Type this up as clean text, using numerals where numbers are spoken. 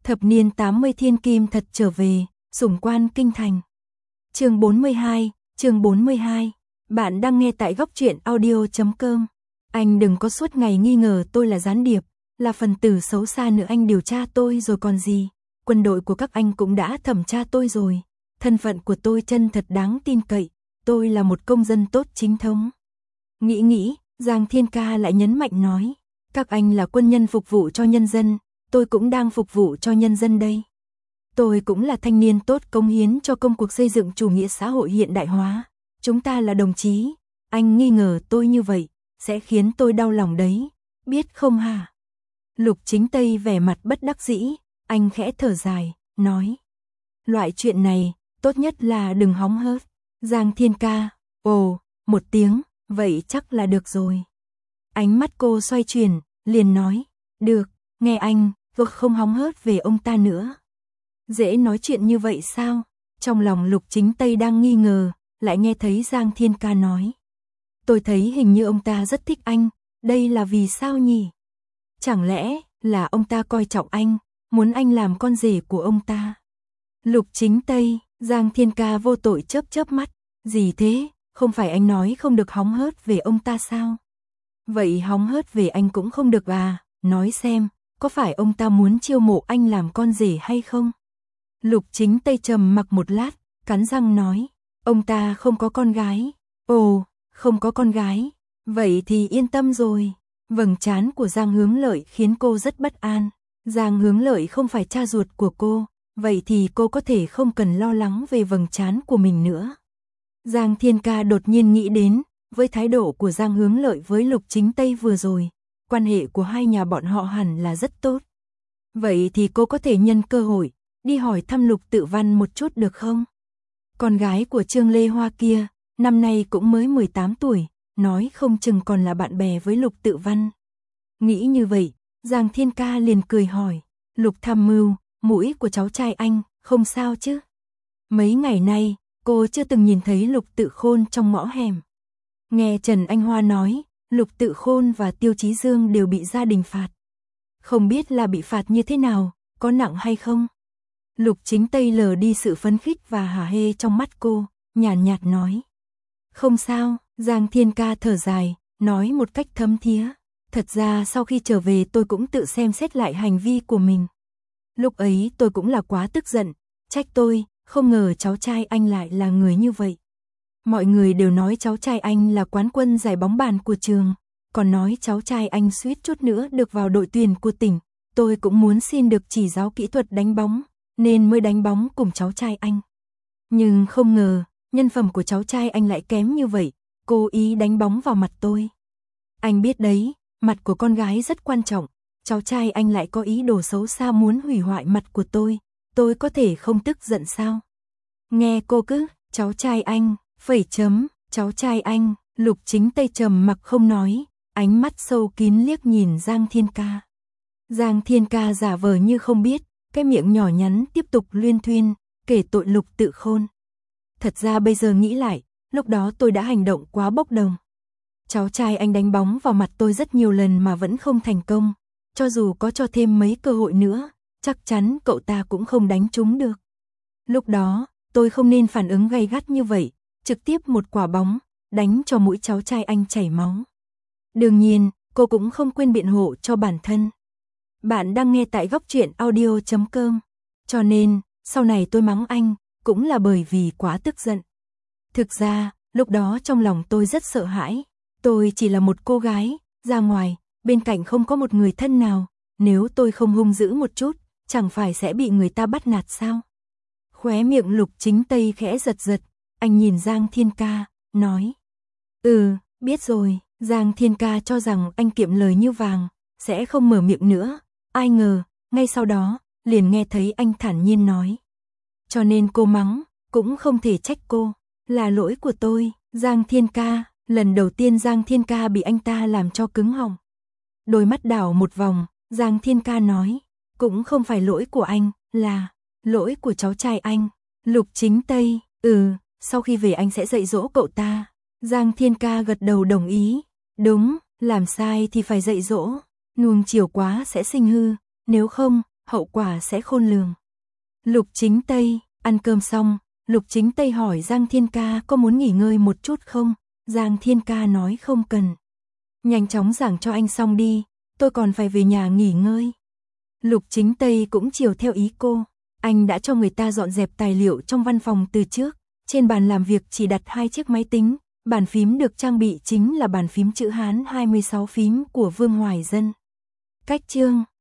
Thập niên 80 thiên kim thật trở về, sủng quan kinh thành. Chương 42. Bạn đang nghe tại góc truyện audio.com. Anh đừng có suốt ngày nghi ngờ tôi là gián điệp, là phần tử xấu xa nữa. Anh điều tra tôi rồi còn gì. Quân đội của các anh cũng đã thẩm tra tôi rồi. Thân phận của tôi chân thật đáng tin cậy. Tôi là một công dân tốt chính thống. Nghĩ, Giang Thiên Ca lại nhấn mạnh nói. Các anh là quân nhân phục vụ cho nhân dân, tôi cũng đang phục vụ cho nhân dân đây. Tôi cũng là thanh niên tốt cống hiến cho công cuộc xây dựng chủ nghĩa xã hội hiện đại hóa. Chúng ta là đồng chí, anh nghi ngờ tôi như vậy, sẽ khiến tôi đau lòng đấy, biết không hả? Lục Chính Tây vẻ mặt bất đắc dĩ, anh khẽ thở dài, nói. Loại chuyện này, tốt nhất là đừng hóng hớt. Giang Thiên Ca, ồ, một tiếng, vậy chắc là được rồi. Ánh mắt cô xoay chuyển, liền nói, được, nghe anh, tôi không hóng hớt về ông ta nữa. Dễ nói chuyện như vậy sao? Trong lòng Lục Chính Tây đang nghi ngờ, lại nghe thấy Giang Thiên Ca nói. Tôi thấy hình như ông ta rất thích anh, đây là vì sao nhỉ? Chẳng lẽ là ông ta coi trọng anh, muốn anh làm con rể của ông ta? Lục Chính Tây, Giang Thiên Ca vô tội chớp mắt, gì thế, không phải anh nói không được hóng hớt về ông ta sao? Vậy hóng hớt về anh cũng không được à, nói xem, có phải ông ta muốn chiêu mộ anh làm con rể hay không? Lục Chính Tây trầm mặc một lát, cắn răng nói, ông ta không có con gái. Ồ, không có con gái, vậy thì yên tâm rồi. Vầng trán của Giang Hướng Lợi khiến cô rất bất an. Giang Hướng Lợi không phải cha ruột của cô, vậy thì cô có thể không cần lo lắng về vầng trán của mình nữa. Giang Thiên Ca đột nhiên nghĩ đến, với thái độ của Giang Hướng Lợi với Lục Chính Tây vừa rồi, quan hệ của hai nhà bọn họ hẳn là rất tốt. Vậy thì cô có thể nhân cơ hội, đi hỏi thăm Lục Tự Văn một chút được không? Con gái của Trương Lê Hoa kia, năm nay cũng mới 18 tuổi, nói không chừng còn là bạn bè với Lục Tự Văn. Nghĩ như vậy, Giang Thiên Ca liền cười hỏi, Lục Tham Mưu, mũi của cháu trai anh, không sao chứ? Mấy ngày nay, cô chưa từng nhìn thấy Lục Tự Khôn trong ngõ hẻm. Nghe Trần Anh Hoa nói, Lục Tự Khôn và Tiêu Chí Dương đều bị gia đình phạt. Không biết là bị phạt như thế nào, có nặng hay không? Lục Chính Tây lờ đi sự phấn khích và hả hê trong mắt cô, nhàn nhạt nói. Không sao, Giang Thiên Ca thở dài, nói một cách thấm thía. Thật ra sau khi trở về tôi cũng tự xem xét lại hành vi của mình. Lúc ấy tôi cũng là quá tức giận, trách tôi, không ngờ cháu trai anh lại là người như vậy. Mọi người đều nói cháu trai anh là quán quân giải bóng bàn của trường, còn nói cháu trai anh suýt chút nữa được vào đội tuyển của tỉnh. Tôi cũng muốn xin được chỉ giáo kỹ thuật đánh bóng, nên mới đánh bóng cùng cháu trai anh. Nhưng không ngờ, nhân phẩm của cháu trai anh lại kém như vậy, cố ý đánh bóng vào mặt tôi. Anh biết đấy, mặt của con gái rất quan trọng, cháu trai anh lại có ý đồ xấu xa muốn hủy hoại mặt của tôi có thể không tức giận sao? Nghe cô cứ, cháu trai anh, cháu trai anh, Lục Chính Tây trầm mặc không nói, ánh mắt sâu kín liếc nhìn Giang Thiên Ca. Giang Thiên Ca giả vờ như không biết, cái miệng nhỏ nhắn tiếp tục luyên thuyên, kể tội Lục Tự Khôn. Thật ra bây giờ nghĩ lại, lúc đó tôi đã hành động quá bốc đồng. Cháu trai anh đánh bóng vào mặt tôi rất nhiều lần mà vẫn không thành công, cho dù có cho thêm mấy cơ hội nữa, chắc chắn cậu ta cũng không đánh trúng được. Lúc đó, tôi không nên phản ứng gay gắt như vậy, trực tiếp một quả bóng, đánh cho mũi cháu trai anh chảy máu. Đương nhiên, cô cũng không quên biện hộ cho bản thân. Bạn đang nghe tại góc truyện audio.com. Cho nên, sau này tôi mắng anh, cũng là bởi vì quá tức giận. Thực ra, lúc đó trong lòng tôi rất sợ hãi. Tôi chỉ là một cô gái, ra ngoài, bên cạnh không có một người thân nào. Nếu tôi không hung dữ một chút, chẳng phải sẽ bị người ta bắt nạt sao? Khóe miệng Lục Chính Tây khẽ giật, anh nhìn Giang Thiên Ca, nói. Biết rồi, Giang Thiên Ca cho rằng anh kiệm lời như vàng, sẽ không mở miệng nữa. Ai ngờ, ngay sau đó, liền nghe thấy anh thản nhiên nói. Cho nên cô mắng, cũng không thể trách cô, là lỗi của tôi, Giang Thiên Ca. Lần đầu tiên Giang Thiên Ca bị anh ta làm cho cứng họng. Đôi mắt đảo một vòng, Giang Thiên Ca nói, cũng không phải lỗi của anh, là lỗi của cháu trai anh. Lục Chính Tây, sau khi về anh sẽ dạy dỗ cậu ta. Giang Thiên Ca gật đầu đồng ý, đúng, làm sai thì phải dạy dỗ, nuông chiều quá sẽ sinh hư, nếu không, hậu quả sẽ khôn lường. Lục Chính Tây, ăn cơm xong, Lục Chính Tây hỏi Giang Thiên Ca có muốn nghỉ ngơi một chút không? Giang Thiên Ca nói không cần. Nhanh chóng giảng cho anh xong đi, tôi còn phải về nhà nghỉ ngơi. Lục Chính Tây cũng chiều theo ý cô. Anh đã cho người ta dọn dẹp tài liệu trong văn phòng từ trước. Trên bàn làm việc chỉ đặt 2 chiếc máy tính. Bàn phím được trang bị chính là bàn phím chữ Hán 26 phím của Vương Hoài Dân. Cách chương